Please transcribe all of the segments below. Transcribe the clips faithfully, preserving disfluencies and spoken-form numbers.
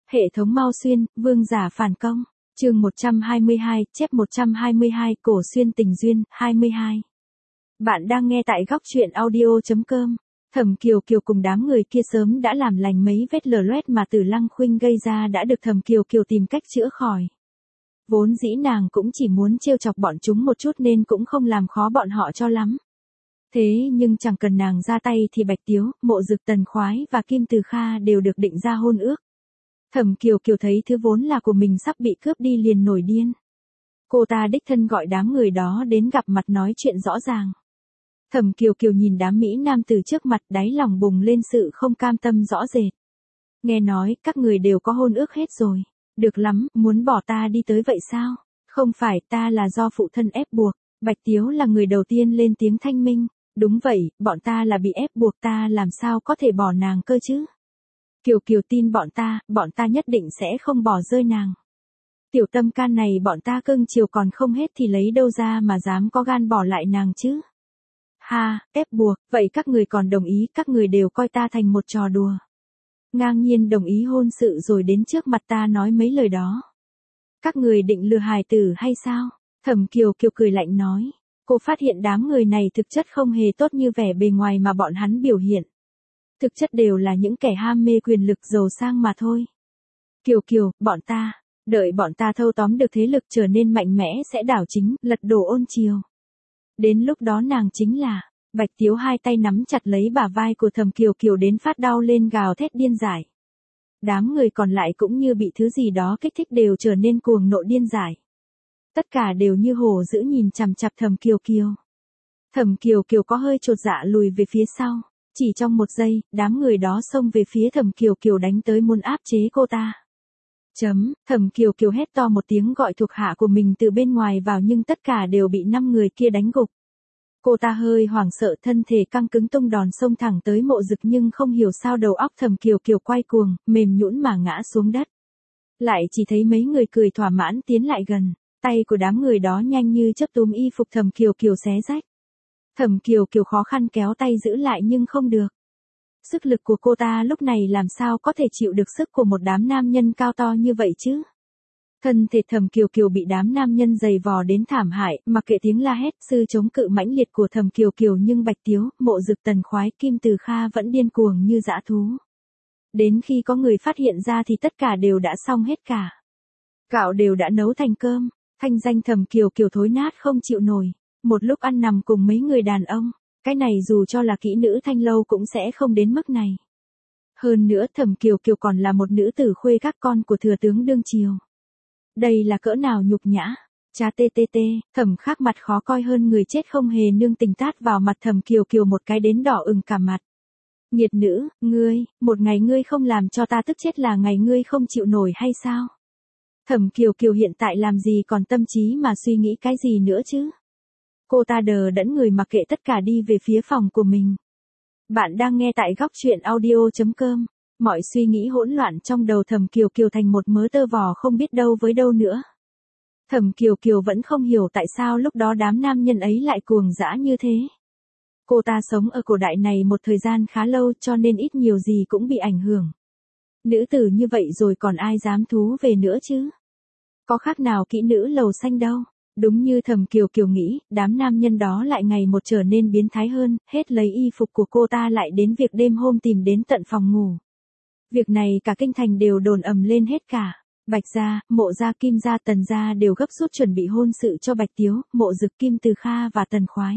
Hệ thống Mao Xuyên, vương giả phản công. Chương một trăm hai mươi hai, chép một trăm hai mươi hai, cổ xuyên tình duyên, hai mươi hai. Bạn đang nghe tại góc truyện audio chấm com. Thẩm Kiều Kiều cùng đám người kia sớm đã làm lành mấy vết lở loét mà Tử Lăng Khuynh gây ra đã được Thẩm Kiều Kiều tìm cách chữa khỏi. Vốn dĩ nàng cũng chỉ muốn trêu chọc bọn chúng một chút nên cũng không làm khó bọn họ cho lắm. Thế nhưng chẳng cần nàng ra tay thì Bạch Tiếu, Mộ Dực, Tần Khoái và Kim Từ Kha đều được định ra hôn ước. Thẩm Kiều Kiều thấy thứ vốn là của mình sắp bị cướp đi liền nổi điên. Cô ta đích thân gọi đám người đó đến gặp mặt nói chuyện rõ ràng. Thẩm Kiều Kiều nhìn đám mỹ nam từ trước mặt, đáy lòng bùng lên sự không cam tâm rõ rệt. Nghe nói các người đều có hôn ước hết rồi. Được lắm, muốn bỏ ta đi tới vậy sao? Không phải, ta là do phụ thân ép buộc. Bạch Tiếu là người đầu tiên lên tiếng thanh minh. Đúng vậy, bọn ta là bị ép buộc, ta làm sao có thể bỏ nàng cơ chứ? Kiều Kiều tin bọn ta, bọn ta nhất định sẽ không bỏ rơi nàng. Tiểu tâm can này bọn ta cưng chiều còn không hết thì lấy đâu ra mà dám có gan bỏ lại nàng chứ? Ha, ép buộc, vậy các người còn đồng ý, các người đều coi ta thành một trò đùa. Ngang nhiên đồng ý hôn sự rồi đến trước mặt ta nói mấy lời đó. Các người định lừa hài tử hay sao? Thẩm Kiều Kiều cười lạnh nói. Cô phát hiện đám người này thực chất không hề tốt như vẻ bề ngoài mà bọn hắn biểu hiện. Thực chất đều là những kẻ ham mê quyền lực giàu sang mà thôi. Kiều Kiều, bọn ta, đợi bọn ta thâu tóm được thế lực trở nên mạnh mẽ sẽ đảo chính, lật đổ ôn triều. Đến lúc đó nàng chính là, Bạch Tiếu hai tay nắm chặt lấy bả vai của Thẩm Kiều Kiều đến phát đau lên gào thét điên dại. Đám người còn lại cũng như bị thứ gì đó kích thích đều trở nên cuồng nộ điên dại. Tất cả đều như hổ dữ nhìn chằm chằm Thẩm Kiều Kiều. Thẩm Kiều Kiều có hơi chột dạ lùi về phía sau. Chỉ trong một giây, đám người đó xông về phía Thẩm Kiều Kiều đánh tới muốn áp chế cô ta. Chấm, Thẩm Kiều Kiều hét to một tiếng gọi thuộc hạ của mình từ bên ngoài vào nhưng tất cả đều bị năm người kia đánh gục. Cô ta hơi hoảng sợ thân thể căng cứng tung đòn xông thẳng tới Mộ Dực nhưng không hiểu sao đầu óc Thẩm Kiều Kiều quay cuồng, mềm nhũn mà ngã xuống đất. Lại chỉ thấy mấy người cười thỏa mãn tiến lại gần, tay của đám người đó nhanh như chớp túm y phục Thẩm Kiều Kiều xé rách. Thẩm Kiều Kiều khó khăn kéo tay giữ lại nhưng không được. Sức lực của cô ta lúc này làm sao có thể chịu được sức của một đám nam nhân cao to như vậy chứ? Thân thể Thẩm Kiều Kiều bị đám nam nhân giày vò đến thảm hại, mặc kệ tiếng la hét sư chống cự mãnh liệt của Thẩm Kiều Kiều nhưng Bạch Tiếu, Mộ Dực, Tần Khoái, Kim Từ Kha vẫn điên cuồng như dã thú. Đến khi có người phát hiện ra thì tất cả đều đã xong hết cả. Gạo đều đã nấu thành cơm, thanh danh Thẩm Kiều Kiều thối nát không chịu nổi. Một lúc ăn nằm cùng mấy người đàn ông, cái này dù cho là kỹ nữ thanh lâu cũng sẽ không đến mức này. Hơn nữa Thẩm Kiều Kiều còn là một nữ tử khuê các con của thừa tướng đương triều. Đây là cỡ nào nhục nhã. Cha tê tê tê, Thẩm Khắc mặt khó coi hơn người chết không hề nương tình tát vào mặt Thẩm Kiều Kiều một cái đến đỏ ửng cả mặt. Nghiệt nữ, ngươi, một ngày ngươi không làm cho ta tức chết là ngày ngươi không chịu nổi hay sao? Thẩm Kiều Kiều hiện tại làm gì còn tâm trí mà suy nghĩ cái gì nữa chứ? Cô ta đờ đẫn người mặc kệ tất cả đi về phía phòng của mình. Bạn đang nghe tại góc truyện audio chấm com. Mọi suy nghĩ hỗn loạn trong đầu Thẩm Kiều Kiều thành một mớ tơ vò không biết đâu với đâu nữa. Thẩm Kiều Kiều vẫn không hiểu tại sao lúc đó đám nam nhân ấy lại cuồng dã như thế. Cô ta sống ở cổ đại này một thời gian khá lâu cho nên ít nhiều gì cũng bị ảnh hưởng. Nữ tử như vậy rồi còn ai dám thú về nữa chứ? Có khác nào kỹ nữ lầu xanh đâu. Đúng như Thẩm Kiều Kiều nghĩ, đám nam nhân đó lại ngày một trở nên biến thái hơn, hết lấy y phục của cô ta lại đến việc đêm hôm tìm đến tận phòng ngủ. Việc này cả kinh thành đều đồn ầm lên hết cả. Bạch gia, Mộ gia, Kim gia, Tần gia đều gấp rút chuẩn bị hôn sự cho Bạch Tiếu, Mộ Dực, Kim Từ Kha và Tần Khoái.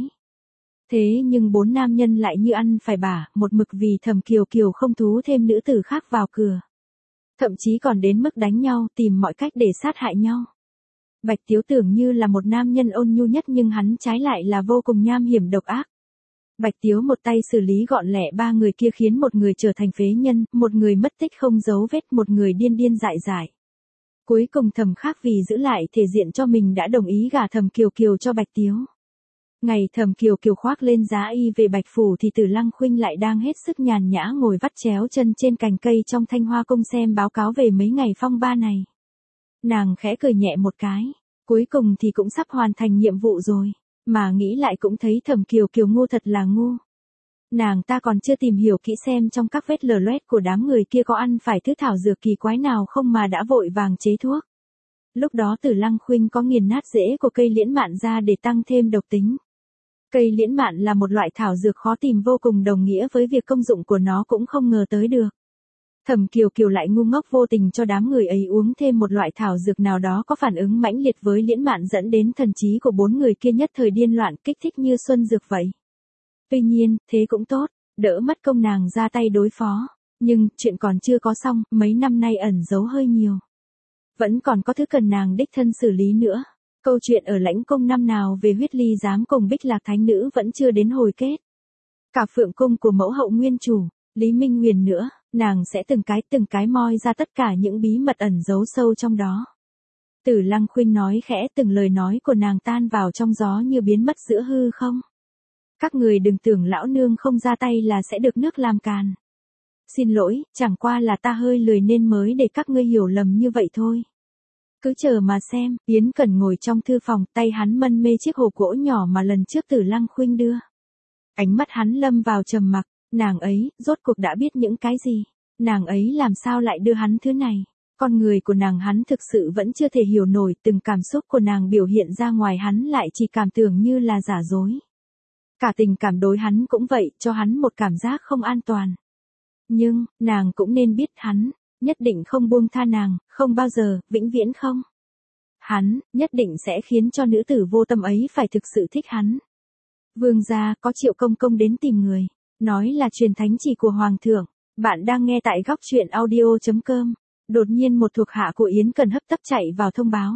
Thế nhưng bốn nam nhân lại như ăn phải bả, một mực vì Thẩm Kiều Kiều không thú thêm nữ tử khác vào cửa. Thậm chí còn đến mức đánh nhau, tìm mọi cách để sát hại nhau. Bạch Tiếu tưởng như là một nam nhân ôn nhu nhất nhưng hắn trái lại là vô cùng nham hiểm độc ác. Bạch Tiếu một tay xử lý gọn lẹ ba người kia khiến một người trở thành phế nhân, một người mất tích không dấu vết, một người điên điên dại dại. Cuối cùng Thẩm Khắc vì giữ lại thể diện cho mình đã đồng ý gả Thẩm Kiều Kiều cho Bạch Tiếu. Ngày Thẩm Kiều Kiều khoác lên giá y về Bạch Phủ thì Tử Lăng Khuynh lại đang hết sức nhàn nhã ngồi vắt chéo chân trên cành cây trong Thanh Hoa Cung xem báo cáo về mấy ngày phong ba này. Nàng khẽ cười nhẹ một cái, cuối cùng thì cũng sắp hoàn thành nhiệm vụ rồi, mà nghĩ lại cũng thấy Thẩm Kiều Kiều ngu thật là ngu. Nàng ta còn chưa tìm hiểu kỹ xem trong các vết lở loét của đám người kia có ăn phải thứ thảo dược kỳ quái nào không mà đã vội vàng chế thuốc. Lúc đó Tử Lăng Khuynh có nghiền nát rễ của cây liễn mạn ra để tăng thêm độc tính. Cây liễn mạn là một loại thảo dược khó tìm vô cùng, đồng nghĩa với việc công dụng của nó cũng không ngờ tới được. Thẩm Kiều Kiều lại ngu ngốc vô tình cho đám người ấy uống thêm một loại thảo dược nào đó có phản ứng mãnh liệt với liễn mạn, dẫn đến thần trí của bốn người kia nhất thời điên loạn, kích thích như xuân dược vậy. Tuy nhiên, thế cũng tốt, đỡ mất công nàng ra tay đối phó. Nhưng, chuyện còn chưa có xong, mấy năm nay ẩn giấu hơi nhiều. Vẫn còn có thứ cần nàng đích thân xử lý nữa. Câu chuyện ở Lãnh Cung năm nào về huyết ly giám cùng Bích Lạc Thánh Nữ vẫn chưa đến hồi kết. Cả Phượng Cung của mẫu hậu nguyên chủ, Lý Minh Huyền nữa, nàng sẽ từng cái từng cái moi ra tất cả những bí mật ẩn giấu sâu trong đó. Tử Lăng Khuynh nói khẽ, từng lời nói của nàng tan vào trong gió như biến mất giữa hư không. Các người đừng tưởng lão nương không ra tay là sẽ được nước làm càn. Xin lỗi, chẳng qua là ta hơi lười nên mới để các ngươi hiểu lầm như vậy thôi. Cứ chờ mà xem. Yến Cẩn ngồi trong thư phòng, tay hắn mân mê chiếc hộp gỗ nhỏ mà lần trước Tử Lăng Khuynh đưa. Ánh mắt hắn lâm vào trầm mặc, nàng ấy, rốt cuộc đã biết những cái gì? Nàng ấy làm sao lại đưa hắn thứ này? Con người của nàng hắn thực sự vẫn chưa thể hiểu nổi, từng cảm xúc của nàng biểu hiện ra ngoài hắn lại chỉ cảm tưởng như là giả dối. Cả tình cảm đối hắn cũng vậy, cho hắn một cảm giác không an toàn. Nhưng, nàng cũng nên biết hắn, nhất định không buông tha nàng, không bao giờ, vĩnh viễn không. Hắn, nhất định sẽ khiến cho nữ tử vô tâm ấy phải thực sự thích hắn. Vương gia, có Triệu công công đến tìm người, nói là truyền thánh chỉ của Hoàng thượng. Bạn đang nghe tại góc truyện audio chấm com. Đột nhiên một thuộc hạ của Yến Cẩn hấp tấp chạy vào thông báo.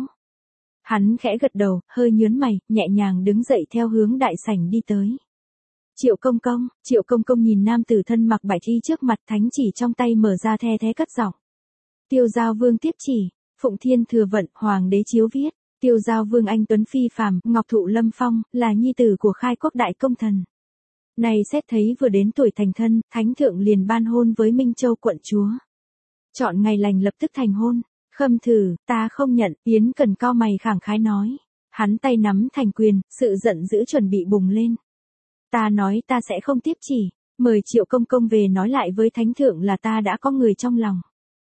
Hắn khẽ gật đầu, hơi nhớn mày, nhẹ nhàng đứng dậy theo hướng đại sảnh đi tới. Triệu công công, Triệu công công nhìn nam tử thân mặc bạch y trước mặt, thánh chỉ trong tay mở ra, the thế cất giọng. Tiêu Giao Vương tiếp chỉ, Phụng Thiên Thừa Vận, Hoàng đế chiếu viết, Tiêu Giao Vương anh tuấn phi phàm, ngọc thụ lâm phong, là nhi tử của khai quốc đại công thần. Này xét thấy vừa đến tuổi thành thân, thánh thượng liền ban hôn với Minh Châu quận chúa. Chọn ngày lành lập tức thành hôn. Khâm thử, ta không nhận. Yến Cẩn cao mày khẳng khái nói. Hắn tay nắm thành quyền, sự giận dữ chuẩn bị bùng lên. Ta nói ta sẽ không tiếp chỉ, mời Triệu công công về nói lại với thánh thượng là ta đã có người trong lòng.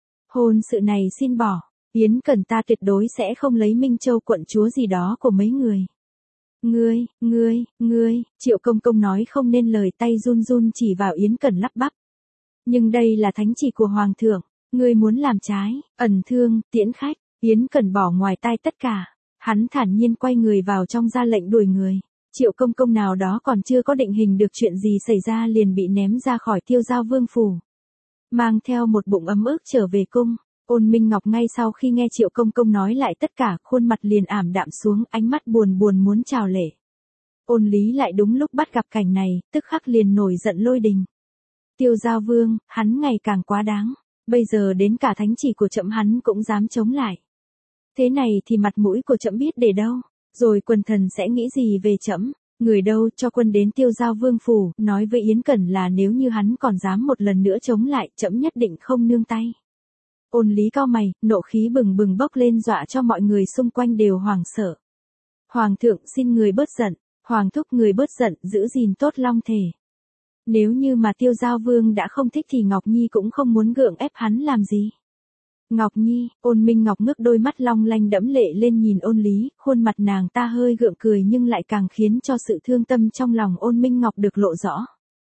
Hôn sự này xin bỏ. Yến Cẩn, ta tuyệt đối sẽ không lấy Minh Châu quận chúa gì đó của mấy người. Ngươi, ngươi, ngươi, Triệu công công nói không nên lời, tay run run chỉ vào Yến Cẩn lắp bắp. Nhưng đây là thánh chỉ của Hoàng thượng, ngươi muốn làm trái, ẩn thương, tiễn khách. Yến Cẩn bỏ ngoài tai tất cả, hắn thản nhiên quay người vào trong ra lệnh đuổi người. Triệu công công nào đó còn chưa có định hình được chuyện gì xảy ra liền bị ném ra khỏi Tiêu Giao Vương phủ. Mang theo một bụng ấm ức trở về cung. Ôn Minh Ngọc ngay sau khi nghe Triệu công công nói lại tất cả, khuôn mặt liền ảm đạm xuống, ánh mắt buồn buồn muốn trào lệ. Ôn Lý lại đúng lúc bắt gặp cảnh này, tức khắc liền nổi giận lôi đình. Tiêu Giao Vương, hắn ngày càng quá đáng, bây giờ đến cả thánh chỉ của trẫm hắn cũng dám chống lại. Thế này thì mặt mũi của trẫm biết để đâu, rồi quần thần sẽ nghĩ gì về trẫm? Người đâu, cho quân đến Tiêu Giao Vương phủ, nói với Yến Cẩn là nếu như hắn còn dám một lần nữa chống lại, trẫm nhất định không nương tay. Ôn Lý cao mày, nộ khí bừng bừng bốc lên, dọa cho mọi người xung quanh đều hoảng sợ. Hoàng thượng xin người bớt giận, Hoàng thúc người bớt giận, giữ gìn tốt long thể. Nếu như mà Tiêu Giao Vương đã không thích thì Ngọc Nhi cũng không muốn gượng ép hắn làm gì. Ngọc Nhi, Ôn Minh Ngọc ngước đôi mắt long lanh đẫm lệ lên nhìn Ôn Lý, khuôn mặt nàng ta hơi gượng cười nhưng lại càng khiến cho sự thương tâm trong lòng Ôn Minh Ngọc được lộ rõ.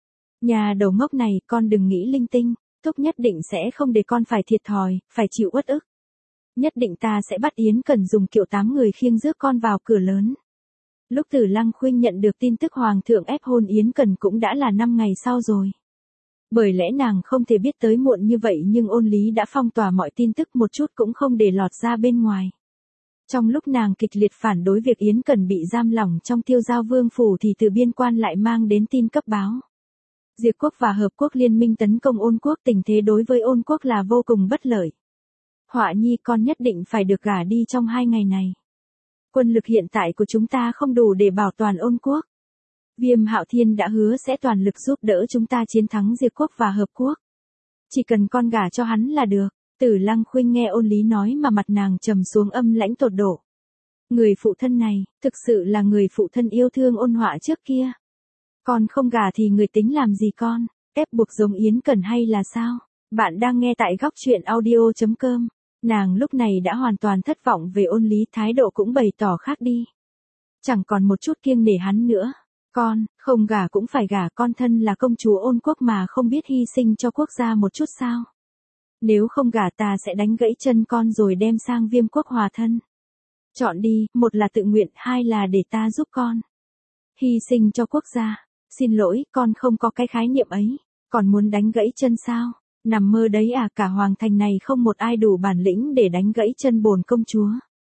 Nhà đầu ngốc này, con đừng nghĩ linh tinh, thúc nhất định sẽ không để con phải thiệt thòi, phải chịu uất ức. Nhất định ta sẽ bắt Yến Cẩn dùng kiệu tám người khiêng rước con vào cửa lớn. Lúc Tử Lăng Khuynh nhận được tin tức Hoàng thượng ép hôn Yến Cẩn cũng đã là năm ngày sau rồi. Bởi lẽ nàng không thể biết tới muộn như vậy, nhưng Ôn Lý đã phong tỏa mọi tin tức, một chút cũng không để lọt ra bên ngoài. Trong lúc nàng kịch liệt phản đối việc Yến Cẩn bị giam lỏng trong Tiêu Giao Vương phủ thì từ biên quan lại mang đến tin cấp báo. Diệt quốc và Hợp quốc liên minh tấn công Ôn quốc, tình thế đối với Ôn quốc là vô cùng bất lợi. Họa Nhi, con nhất định phải được gả đi trong hai ngày này. Quân lực hiện tại của chúng ta không đủ để bảo toàn Ôn quốc. Viêm Hạo Thiên đã hứa sẽ toàn lực giúp đỡ chúng ta chiến thắng Diệt quốc và Hợp quốc. Chỉ cần con gả cho hắn là được. Tử Lăng Khuynh nghe Ôn Lý nói mà mặt nàng trầm xuống, âm lãnh tột độ. Người phụ thân này, thực sự là người phụ thân yêu thương ôn họa trước kia. Con không gả thì người tính làm gì con? Ép buộc giống Yến Cẩn hay là sao? Bạn đang nghe tại góc truyện audio.com. Nàng lúc này đã hoàn toàn thất vọng về Ôn Lý, thái độ cũng bày tỏ khác đi. Chẳng còn một chút kiêng nể hắn nữa. Con, không gả cũng phải gả, con thân là công chúa Ôn quốc mà không biết hy sinh cho quốc gia một chút sao? Nếu không gả ta sẽ đánh gãy chân con rồi đem sang Viêm quốc hòa thân. Chọn đi, một là tự nguyện, hai là để ta giúp con. Hy sinh cho quốc gia. Xin lỗi, con không có cái khái niệm ấy. Còn muốn đánh gãy chân sao? Nằm mơ đấy à, cả hoàng thành này không một ai đủ bản lĩnh để đánh gãy chân bổn công chúa.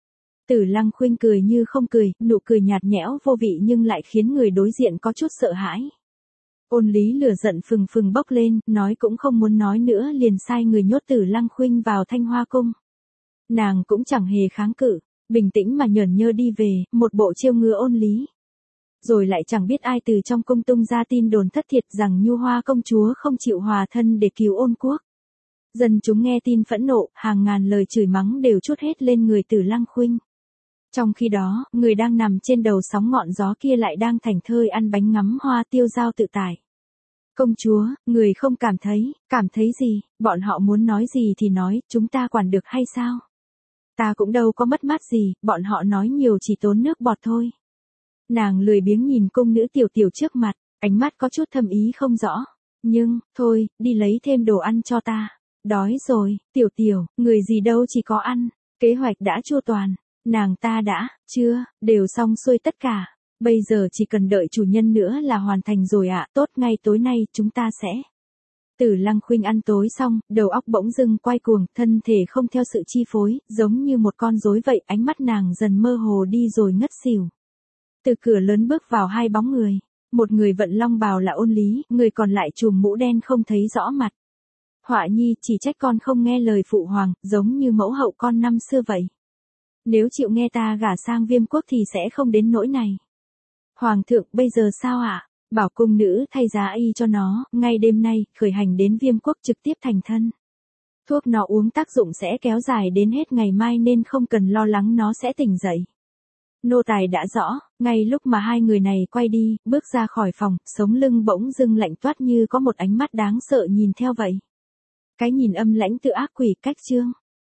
Tử Lăng Khuynh cười như không cười, nụ cười nhạt nhẽo vô vị nhưng lại khiến người đối diện có chút sợ hãi. Ôn Lý lửa giận phừng phừng bốc lên, nói cũng không muốn nói nữa liền sai người nhốt Tử Lăng Khuynh vào Thanh Hoa cung. Nàng cũng chẳng hề kháng cự, bình tĩnh mà nhởn nhơ đi về, một bộ trêu ngứa Ôn Lý. Rồi lại chẳng biết ai từ trong cung tung ra tin đồn thất thiệt rằng Nhu Hoa công chúa không chịu hòa thân để cứu Ôn quốc. Dân chúng nghe tin phẫn nộ, hàng ngàn lời chửi mắng đều trút hết lên người Tử Lăng Khuynh. Trong khi đó, người đang nằm trên đầu sóng ngọn gió kia lại đang thảnh thơi ăn bánh ngắm hoa tiêu dao tự tại. Công chúa, người không cảm thấy, cảm thấy gì, bọn họ muốn nói gì thì nói, chúng ta quản được hay sao? Ta cũng đâu có mất mát gì, bọn họ nói nhiều chỉ tốn nước bọt thôi. Nàng lười biếng nhìn cung nữ tiểu tiểu trước mặt, ánh mắt có chút thâm ý không rõ. Nhưng, thôi, đi lấy thêm đồ ăn cho ta. Đói rồi, tiểu tiểu, người gì đâu chỉ có ăn. Kế hoạch đã chu toàn. Nàng ta đã, chưa, đều xong xuôi tất cả. Bây giờ chỉ cần đợi chủ nhân nữa là hoàn thành rồi ạ. Tốt, ngay tối nay chúng ta sẽ. Tử Lăng Khuynh ăn tối xong, đầu óc bỗng dưng quay cuồng, thân thể không theo sự chi phối, giống như một con rối vậy, ánh mắt nàng dần mơ hồ đi rồi ngất xỉu. Từ cửa lớn bước vào hai bóng người. Một người vận long bào là Ôn Lý, người còn lại trùm mũ đen không thấy rõ mặt. Họa nhi, chỉ trách con không nghe lời phụ hoàng, giống như mẫu hậu con năm xưa vậy. Nếu chịu nghe ta gả sang Viêm quốc thì sẽ không đến nỗi này. Hoàng thượng, bây giờ sao ạ? Bảo cung nữ thay giá y cho nó, ngay đêm nay, khởi hành đến Viêm quốc trực tiếp thành thân. Thuốc nó uống tác dụng sẽ kéo dài đến hết ngày mai nên không cần lo lắng nó sẽ tỉnh dậy. Nô tài đã rõ, ngay lúc mà hai người này quay đi, bước ra khỏi phòng, sống lưng bỗng dưng lạnh toát như có một ánh mắt đáng sợ nhìn theo vậy. Cái nhìn âm lãnh tự ác quỷ cách trương.